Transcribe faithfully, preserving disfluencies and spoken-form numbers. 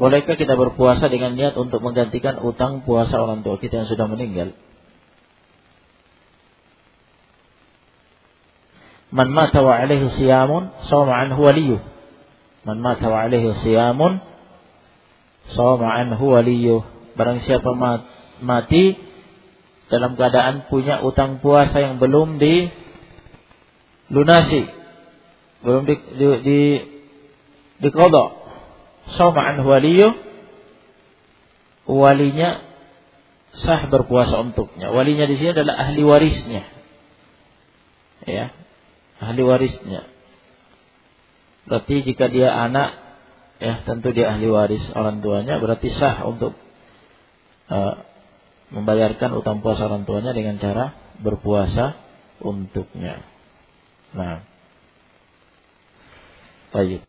bolehkah kita berpuasa dengan niat untuk menggantikan utang puasa orang tua kita yang sudah meninggal? Man mata wa alaihi siyamun shawma anhu waliyuh. Man mata wa alaihi siyamun shawma anhu waliyuh. Barang siapa mati dalam keadaan punya utang puasa yang belum dilunasi, belum di di, di diqadha, shawma anhu waliyuh, walinya sah berpuasa untuknya. Walinya di sini adalah ahli warisnya. Ya. Ahli warisnya. Berarti jika dia anak, ya tentu dia ahli waris orang tuanya, berarti sah untuk uh, membayarkan utang puasa orang tuanya dengan cara berpuasa untuknya. Nah, baik.